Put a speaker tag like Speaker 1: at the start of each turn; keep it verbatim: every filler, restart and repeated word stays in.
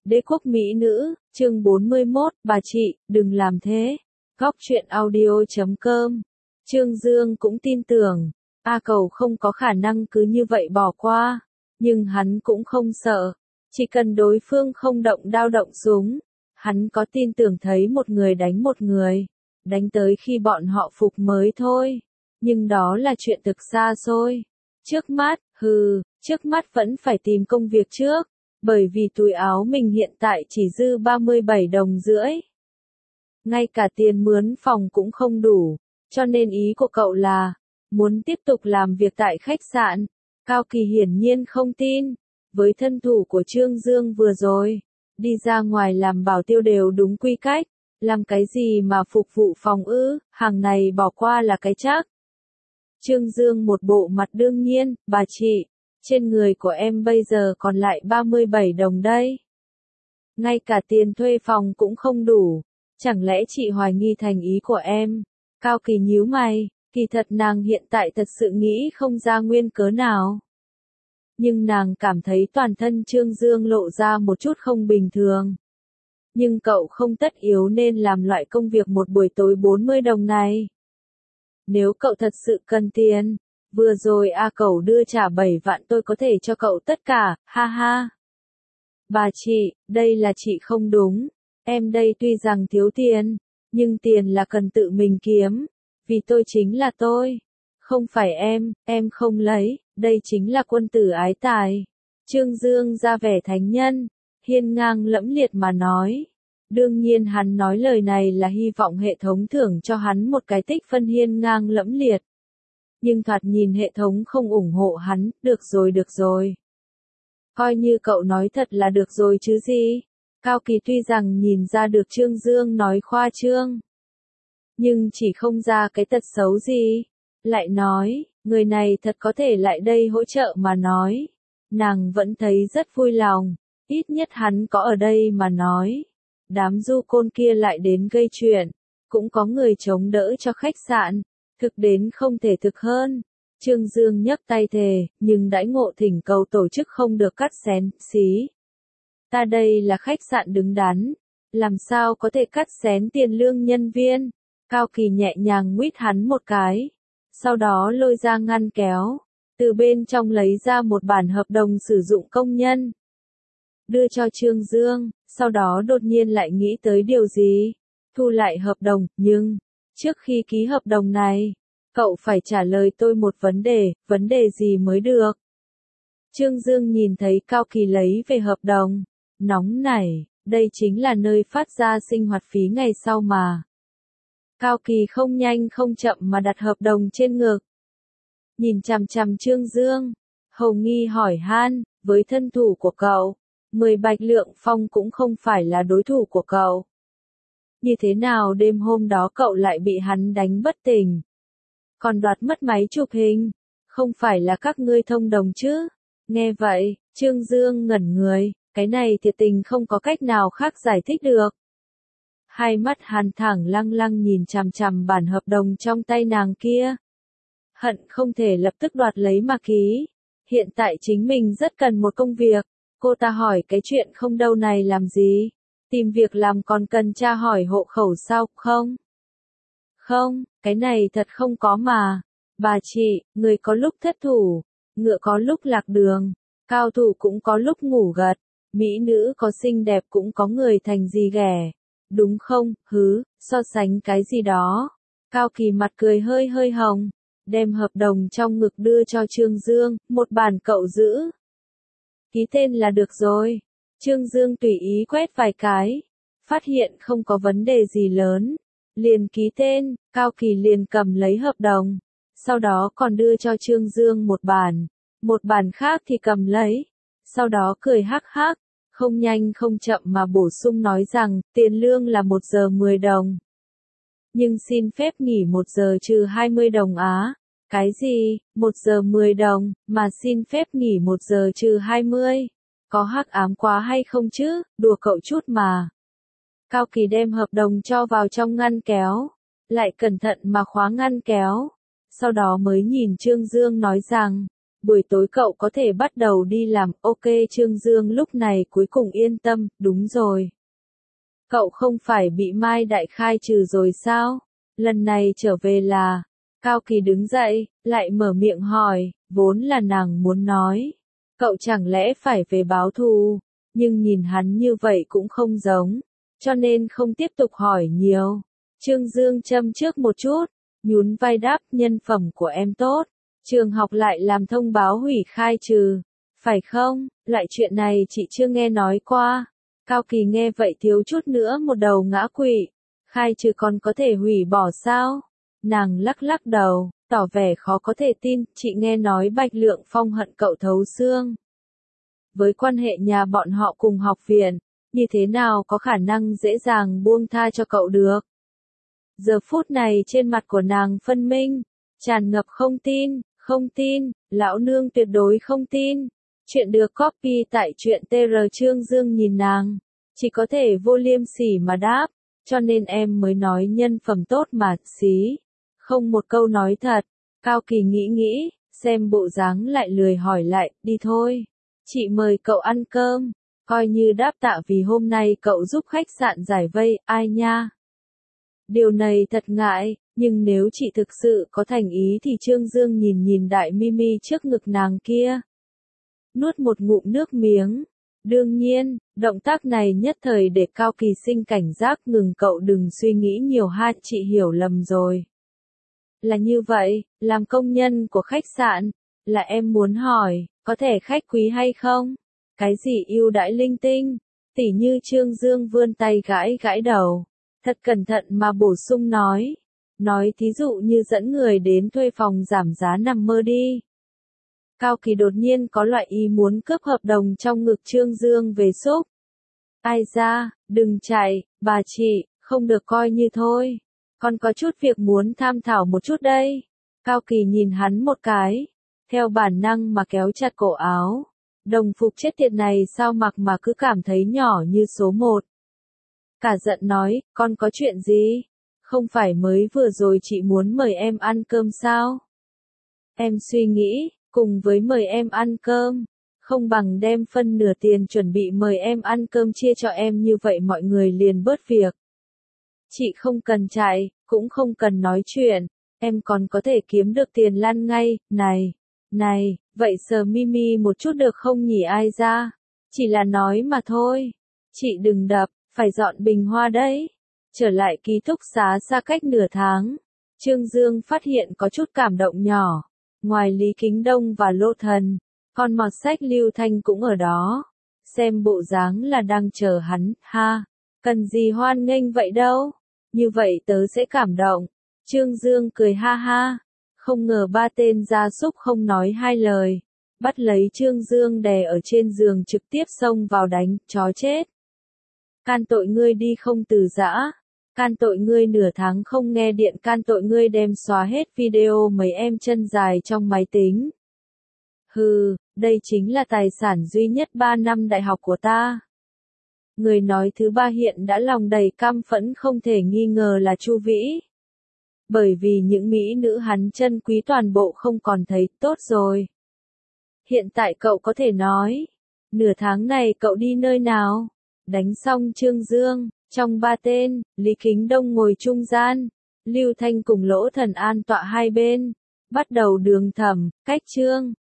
Speaker 1: Đế quốc mỹ nữ, chương bốn mươi mốt, bà chị, đừng làm thế. Góc truyện audio chấm com. Trương Dương cũng tin tưởng, A Cầu không có khả năng cứ như vậy bỏ qua, nhưng hắn cũng không sợ, chỉ cần đối phương không động đao động súng, hắn có tin tưởng thấy một người đánh một người, đánh tới khi bọn họ phục mới thôi, nhưng đó là chuyện thực xa xôi. Trước mắt, hừ, trước mắt vẫn phải tìm công việc trước, bởi vì túi áo mình hiện tại chỉ dư ba mươi bảy đồng rưỡi. Ngay cả tiền mướn phòng cũng không đủ, cho nên ý của cậu là, muốn tiếp tục làm việc tại khách sạn. Cao Kỳ hiển nhiên không tin, với thân thủ của Trương Dương vừa rồi, đi ra ngoài làm bảo tiêu đều đúng quy cách, làm cái gì mà phục vụ phòng ư, hàng này bỏ qua là cái chắc. Trương Dương một bộ mặt đương nhiên, bà chị, trên người của em bây giờ còn lại ba mươi bảy đồng đây. Ngay cả tiền thuê phòng cũng không đủ, chẳng lẽ chị hoài nghi thành ý của em? Cao Kỳ nhíu mày, kỳ thật nàng hiện tại thật sự nghĩ không ra nguyên cớ nào. Nhưng nàng cảm thấy toàn thân Trương Dương lộ ra một chút không bình thường. Nhưng cậu không tất yếu nên làm loại công việc một buổi tối bốn mươi đồng này. Nếu cậu thật sự cần tiền, vừa rồi A Cẩu đưa trả bảy vạn tôi có thể cho cậu tất cả, ha ha. Bà chị, đây là chị không đúng, em đây tuy rằng thiếu tiền, nhưng tiền là cần tự mình kiếm, vì tôi chính là tôi, không phải em, em không lấy, đây chính là quân tử ái tài. Trương Dương ra vẻ thánh nhân, hiên ngang lẫm liệt mà nói. Đương nhiên hắn nói lời này là hy vọng hệ thống thưởng cho hắn một cái tích phân hiên ngang lẫm liệt. Nhưng thoạt nhìn hệ thống không ủng hộ hắn, được rồi được rồi. Coi như cậu nói thật là được rồi chứ gì. Cao Kỳ tuy rằng nhìn ra được Trương Dương nói khoa trương, nhưng chỉ không ra cái tật xấu gì. Lại nói, người này thật có thể lại đây hỗ trợ mà nói. Nàng vẫn thấy rất vui lòng, ít nhất hắn có ở đây mà nói. Đám du côn kia lại đến gây chuyện, cũng có người chống đỡ cho khách sạn, thực đến không thể thực hơn. Trương Dương nhấc tay thề, nhưng đãi ngộ thỉnh cầu tổ chức không được cắt xén, xí. Ta đây là khách sạn đứng đắn, làm sao có thể cắt xén tiền lương nhân viên. Cao Kỳ nhẹ nhàng nguyết hắn một cái, sau đó lôi ra ngăn kéo, từ bên trong lấy ra một bản hợp đồng sử dụng công nhân. Đưa cho Trương Dương, sau đó đột nhiên lại nghĩ tới điều gì, thu lại hợp đồng, nhưng, trước khi ký hợp đồng này, cậu phải trả lời tôi một vấn đề, vấn đề gì mới được. Trương Dương nhìn thấy Cao Kỳ lấy về hợp đồng, nóng nảy, đây chính là nơi phát ra sinh hoạt phí ngày sau mà. Cao Kỳ không nhanh không chậm mà đặt hợp đồng trên ngực. Nhìn chằm chằm Trương Dương, hầu nghi hỏi han, với thân thủ của cậu, mười bạch lượng phong cũng không phải là đối thủ của cậu. Như thế nào đêm hôm đó cậu lại bị hắn đánh bất tỉnh? Còn đoạt mất máy chụp hình, không phải là các ngươi thông đồng chứ? Nghe vậy, Trương Dương ngẩn người, cái này thiệt tình không có cách nào khác giải thích được. Hai mắt hắn thẳng lăng lăng nhìn chằm chằm bản hợp đồng trong tay nàng kia. Hận không thể lập tức đoạt lấy mà ký. Hiện tại chính mình rất cần một công việc. Cô ta hỏi cái chuyện không đâu này làm gì? Tìm việc làm còn cần tra hỏi hộ khẩu sao không? Không, cái này thật không có mà. Bà chị, người có lúc thất thủ, ngựa có lúc lạc đường, cao thủ cũng có lúc ngủ gật, mỹ nữ có xinh đẹp cũng có người thành gì ghẻ. Đúng không, hứ, so sánh cái gì đó. Cao Kỳ mặt cười hơi hơi hồng, đem hợp đồng trong ngực đưa cho Trương Dương, một bản cậu giữ. Ký tên là được rồi. Trương Dương tùy ý quét vài cái, phát hiện không có vấn đề gì lớn, liền ký tên. Cao Kỳ liền cầm lấy hợp đồng, sau đó còn đưa cho Trương Dương một bản, một bản khác thì cầm lấy, sau đó cười hắc hắc, không nhanh không chậm mà bổ sung nói rằng, tiền lương là một giờ mười đồng. Nhưng xin phép nghỉ một giờ trừ hai mươi đồng á. Cái gì, một giờ mười đồng, mà xin phép nghỉ một giờ trừ hai mươi? Có hắc ám quá hay không chứ, đùa cậu chút mà. Cao Kỳ đem hợp đồng cho vào trong ngăn kéo, lại cẩn thận mà khóa ngăn kéo. Sau đó mới nhìn Trương Dương nói rằng, buổi tối cậu có thể bắt đầu đi làm, ok. Trương Dương lúc này cuối cùng yên tâm, đúng rồi. Cậu không phải bị Mai Đại khai trừ rồi sao? Lần này trở về là, Cao Kỳ đứng dậy, lại mở miệng hỏi, vốn là nàng muốn nói. Cậu chẳng lẽ phải về báo thù, nhưng nhìn hắn như vậy cũng không giống, cho nên không tiếp tục hỏi nhiều. Trương Dương châm trước một chút, nhún vai đáp nhân phẩm của em tốt, trường học lại làm thông báo hủy khai trừ, phải không? Loại chuyện này chị chưa nghe nói qua. Cao Kỳ nghe vậy thiếu chút nữa một đầu ngã quỵ, khai trừ còn có thể hủy bỏ sao? Nàng lắc lắc đầu, tỏ vẻ khó có thể tin, chị nghe nói Bạch Lượng Phong hận cậu thấu xương. Với quan hệ nhà bọn họ cùng học viện, như thế nào có khả năng dễ dàng buông tha cho cậu được? Giờ phút này trên mặt của nàng phân minh, tràn ngập không tin, không tin, lão nương tuyệt đối không tin. Chuyện được copy tại truyện tê rờ. Trương Dương nhìn nàng, chỉ có thể vô liêm sỉ mà đáp, cho nên em mới nói nhân phẩm tốt mà, xí. Không một câu nói thật. Cao Kỳ nghĩ nghĩ, xem bộ dáng lại lười hỏi lại, đi thôi. Chị mời cậu ăn cơm, coi như đáp tạ vì hôm nay cậu giúp khách sạn giải vây, ai nha. Điều này thật ngại, nhưng nếu chị thực sự có thành ý thì Trương Dương nhìn nhìn đại Mimi trước ngực nàng kia. Nuốt một ngụm nước miếng. Đương nhiên, động tác này nhất thời để Cao Kỳ sinh cảnh giác, ngừng, cậu đừng suy nghĩ nhiều ha, chị hiểu lầm rồi. Là như vậy, làm công nhân của khách sạn, là em muốn hỏi, có thể khách quý hay không? Cái gì ưu đãi linh tinh? Tỉ như Trương Dương vươn tay gãi gãi đầu, thật cẩn thận mà bổ sung nói. Nói thí dụ như dẫn người đến thuê phòng giảm giá nằm mơ đi. Cao Kỳ đột nhiên có loại ý muốn cướp hợp đồng trong ngực Trương Dương về xúc. Ai ra, đừng chạy, bà chị, không được coi như thôi. Còn có chút việc muốn tham thảo một chút đây. Cao Kỳ nhìn hắn một cái, theo bản năng mà kéo chặt cổ áo. Đồng phục chết tiệt này sao mặc mà cứ cảm thấy nhỏ như số một. Cả giận nói, con có chuyện gì? Không phải mới vừa rồi chị muốn mời em ăn cơm sao? Em suy nghĩ, cùng với mời em ăn cơm, không bằng đem phân nửa tiền chuẩn bị mời em ăn cơm chia cho em, như vậy mọi người liền bớt việc. Chị không cần chạy, cũng không cần nói chuyện, em còn có thể kiếm được tiền lăn ngay. Này, này, vậy sờ Mimi một chút được không nhỉ? Ai ra? Chỉ là nói mà thôi. Chị đừng đập, phải dọn bình hoa đấy. Trở lại ký túc xá xa cách nửa tháng, Trương Dương phát hiện có chút cảm động nhỏ. Ngoài Lý Kính Đông và Lô Thần, con mọt sách Lưu Thanh cũng ở đó. Xem bộ dáng là đang chờ hắn, ha. Cần gì hoan nghênh vậy đâu. Như vậy tớ sẽ cảm động. Trương Dương cười ha ha. Không ngờ ba tên gia súc không nói hai lời. Bắt lấy Trương Dương đè ở trên giường trực tiếp xông vào đánh, chó chết. Can tội ngươi đi không từ giã. Can tội ngươi nửa tháng không nghe điện, can tội ngươi đem xóa hết video mấy em chân dài trong máy tính. Hừ, đây chính là tài sản duy nhất ba năm đại học của ta. Người nói thứ ba hiện đã lòng đầy căm phẫn, không thể nghi ngờ là Chu Vĩ. Bởi vì những mỹ nữ hắn chân quý toàn bộ không còn thấy, tốt rồi. Hiện tại cậu có thể nói, nửa tháng này cậu đi nơi nào? Đánh xong Trương Dương, trong ba tên, Lý Kính Đông ngồi trung gian, Lưu Thanh cùng Lỗ Thần an tọa hai bên, bắt đầu đường thẩm, cách Trương.